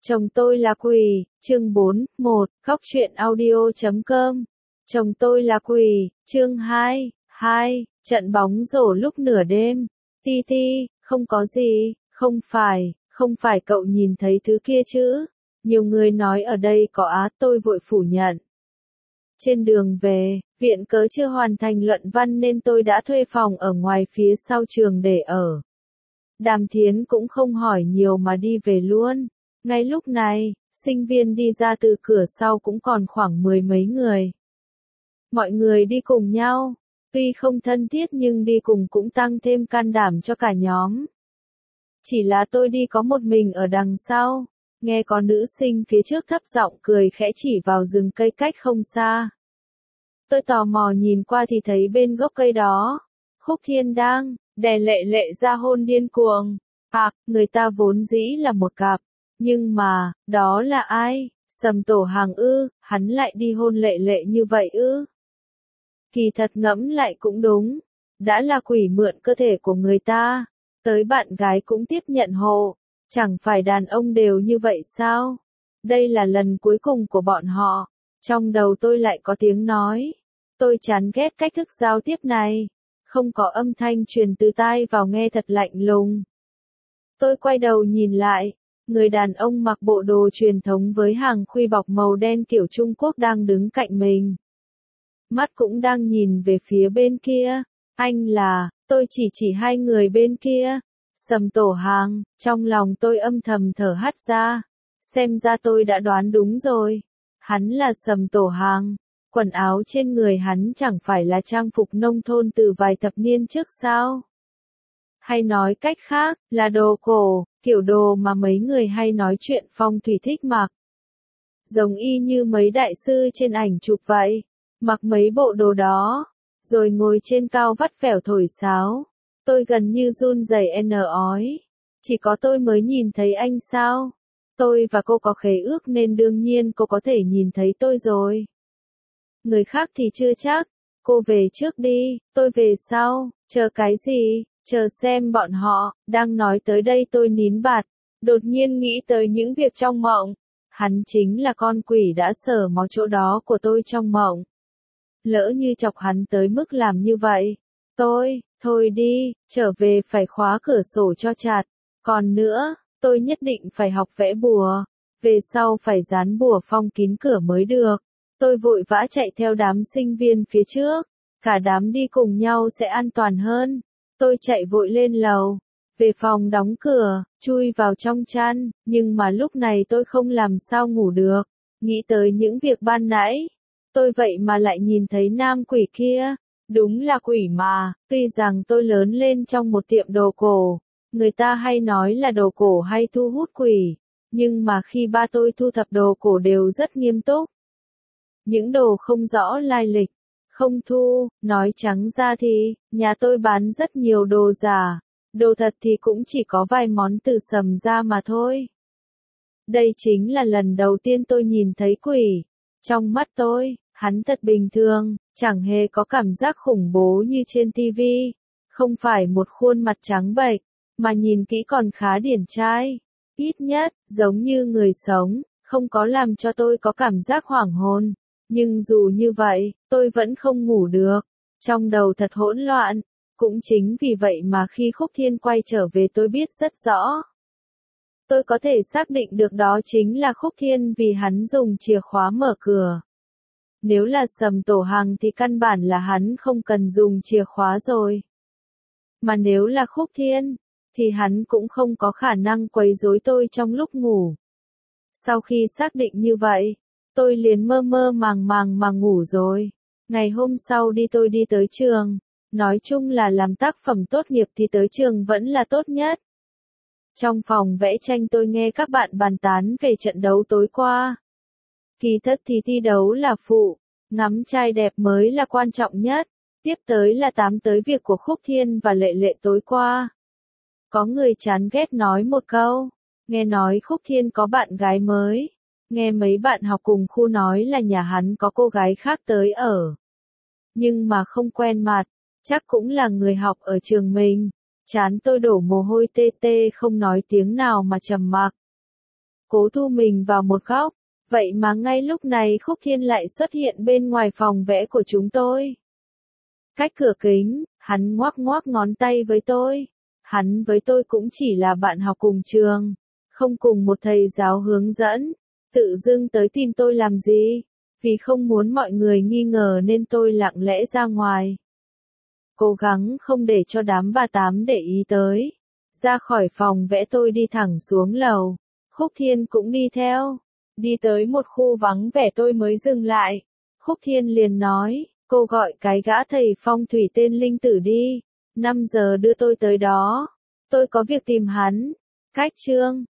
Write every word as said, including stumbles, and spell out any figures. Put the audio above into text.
Chồng tôi là quỷ, chương bốn, một, góc truyện audio chấm com. Chồng tôi là quỷ, chương hai, hai, trận bóng rổ lúc nửa đêm. Ti Ti, không có gì, không phải, không phải cậu nhìn thấy thứ kia chứ. Nhiều người nói ở đây có á, tôi vội phủ nhận. Trên đường về, viện cớ chưa hoàn thành luận văn nên tôi đã thuê phòng ở ngoài phía sau trường để ở. Đàm Thiến cũng không hỏi nhiều mà đi về luôn. Ngay lúc này, sinh viên đi ra từ cửa sau cũng còn khoảng mười mấy người. Mọi người đi cùng nhau, tuy không thân thiết nhưng đi cùng cũng tăng thêm can đảm cho cả nhóm. Chỉ là tôi đi có một mình ở đằng sau, nghe có nữ sinh phía trước thấp giọng cười khẽ chỉ vào rừng cây cách không xa. Tôi tò mò nhìn qua thì thấy bên gốc cây đó, Khúc Thiên đang đè Lệ Lệ ra hôn điên cuồng. À, người ta vốn dĩ là một cặp. Nhưng mà, đó là ai? Sầm Tổ Hàng ư, hắn lại đi hôn Lệ Lệ như vậy ư? Kỳ thật ngẫm lại cũng đúng. Đã là quỷ mượn cơ thể của người ta, tới bạn gái cũng tiếp nhận hộ. Chẳng phải đàn ông đều như vậy sao? Đây là lần cuối cùng của bọn họ. Trong đầu tôi lại có tiếng nói. Tôi chán ghét cách thức giao tiếp này. Không có âm thanh truyền từ tai vào nghe thật lạnh lùng. Tôi quay đầu nhìn lại. Người đàn ông mặc bộ đồ truyền thống với hàng khuy bọc màu đen kiểu Trung Quốc đang đứng cạnh mình. Mắt cũng đang nhìn về phía bên kia. Anh là, tôi chỉ chỉ hai người bên kia. Sầm Tổ Hàng, trong lòng tôi âm thầm thở hắt ra. Xem ra tôi đã đoán đúng rồi. Hắn là Sầm Tổ Hàng. Quần áo trên người hắn chẳng phải là trang phục nông thôn từ vài thập niên trước sao? Hay nói cách khác, là đồ cổ, kiểu đồ mà mấy người hay nói chuyện phong thủy thích mặc. Giống y như mấy đại sư trên ảnh chụp vậy, mặc mấy bộ đồ đó, rồi ngồi trên cao vắt vẻo thổi sáo. Tôi gần như run rẩy n ói. Chỉ có tôi mới nhìn thấy anh sao? Tôi và cô có khế ước nên đương nhiên cô có thể nhìn thấy tôi rồi. Người khác thì chưa chắc. Cô về trước đi, tôi về sau, chờ cái gì? Chờ xem bọn họ, đang nói tới đây tôi nín bạt, đột nhiên nghĩ tới những việc trong mộng. Hắn chính là con quỷ đã sờ mó chỗ đó của tôi trong mộng. Lỡ như chọc hắn tới mức làm như vậy. Tôi, thôi đi, trở về phải khóa cửa sổ cho chặt. Còn nữa, tôi nhất định phải học vẽ bùa. Về sau phải dán bùa phong kín cửa mới được. Tôi vội vã chạy theo đám sinh viên phía trước. Cả đám đi cùng nhau sẽ an toàn hơn. Tôi chạy vội lên lầu, về phòng đóng cửa, chui vào trong chăn, nhưng mà lúc này tôi không làm sao ngủ được, nghĩ tới những việc ban nãy. Tôi vậy mà lại nhìn thấy nam quỷ kia, đúng là quỷ mà, tuy rằng tôi lớn lên trong một tiệm đồ cổ, người ta hay nói là đồ cổ hay thu hút quỷ, nhưng mà khi ba tôi thu thập đồ cổ đều rất nghiêm túc. Những đồ không rõ lai lịch. Không thu, nói trắng ra thì, nhà tôi bán rất nhiều đồ giả, đồ thật thì cũng chỉ có vài món từ Sầm ra mà thôi. Đây chính là lần đầu tiên tôi nhìn thấy quỷ. Trong mắt tôi, hắn thật bình thường, chẳng hề có cảm giác khủng bố như trên ti vi. Không phải một khuôn mặt trắng bệch, mà nhìn kỹ còn khá điển trai. Ít nhất, giống như người sống, không có làm cho tôi có cảm giác hoảng hồn. Nhưng dù như vậy, tôi vẫn không ngủ được. Trong đầu thật hỗn loạn. Cũng chính vì vậy mà khi Khúc Thiên quay trở về tôi biết rất rõ. Tôi có thể xác định được đó chính là Khúc Thiên vì hắn dùng chìa khóa mở cửa. Nếu là Sầm Tổ Hàng thì căn bản là hắn không cần dùng chìa khóa rồi. Mà nếu là Khúc Thiên, thì hắn cũng không có khả năng quấy rối tôi trong lúc ngủ. Sau khi xác định như vậy, tôi liền mơ mơ màng màng mà ngủ rồi. Ngày hôm sau đi tôi đi tới trường. Nói chung là làm tác phẩm tốt nghiệp thì tới trường vẫn là tốt nhất. Trong phòng vẽ tranh tôi nghe các bạn bàn tán về trận đấu tối qua. Kỳ thật thì thi đấu là phụ, ngắm trai đẹp mới là quan trọng nhất. Tiếp tới là tám tới việc của Khúc Thiên và Lệ Lệ tối qua. Có người chán ghét nói một câu. Nghe nói Khúc Thiên có bạn gái mới. Nghe mấy bạn học cùng khu nói là nhà hắn có cô gái khác tới ở. Nhưng mà không quen mặt, chắc cũng là người học ở trường mình. Chán tôi đổ mồ hôi tê tê không nói tiếng nào mà trầm mặc. cố thu mình vào một góc. Vậy mà ngay lúc này Khúc Thiên lại xuất hiện bên ngoài phòng vẽ của chúng tôi. Cách cửa kính, hắn ngoắc ngoắc ngón tay với tôi. Hắn với tôi cũng chỉ là bạn học cùng trường, không cùng một thầy giáo hướng dẫn. Tự dưng tới tìm tôi làm gì? Vì không muốn mọi người nghi ngờ nên tôi lặng lẽ ra ngoài. Cố gắng không để cho đám bà tám để ý tới. Ra khỏi phòng vẽ tôi đi thẳng xuống lầu. Khúc Thiên cũng đi theo. Đi tới một khu vắng vẻ tôi mới dừng lại. Khúc Thiên liền nói, cô gọi cái gã thầy phong thủy tên Linh Tử đi. năm giờ đưa tôi tới đó. Tôi có việc tìm hắn. Cách chương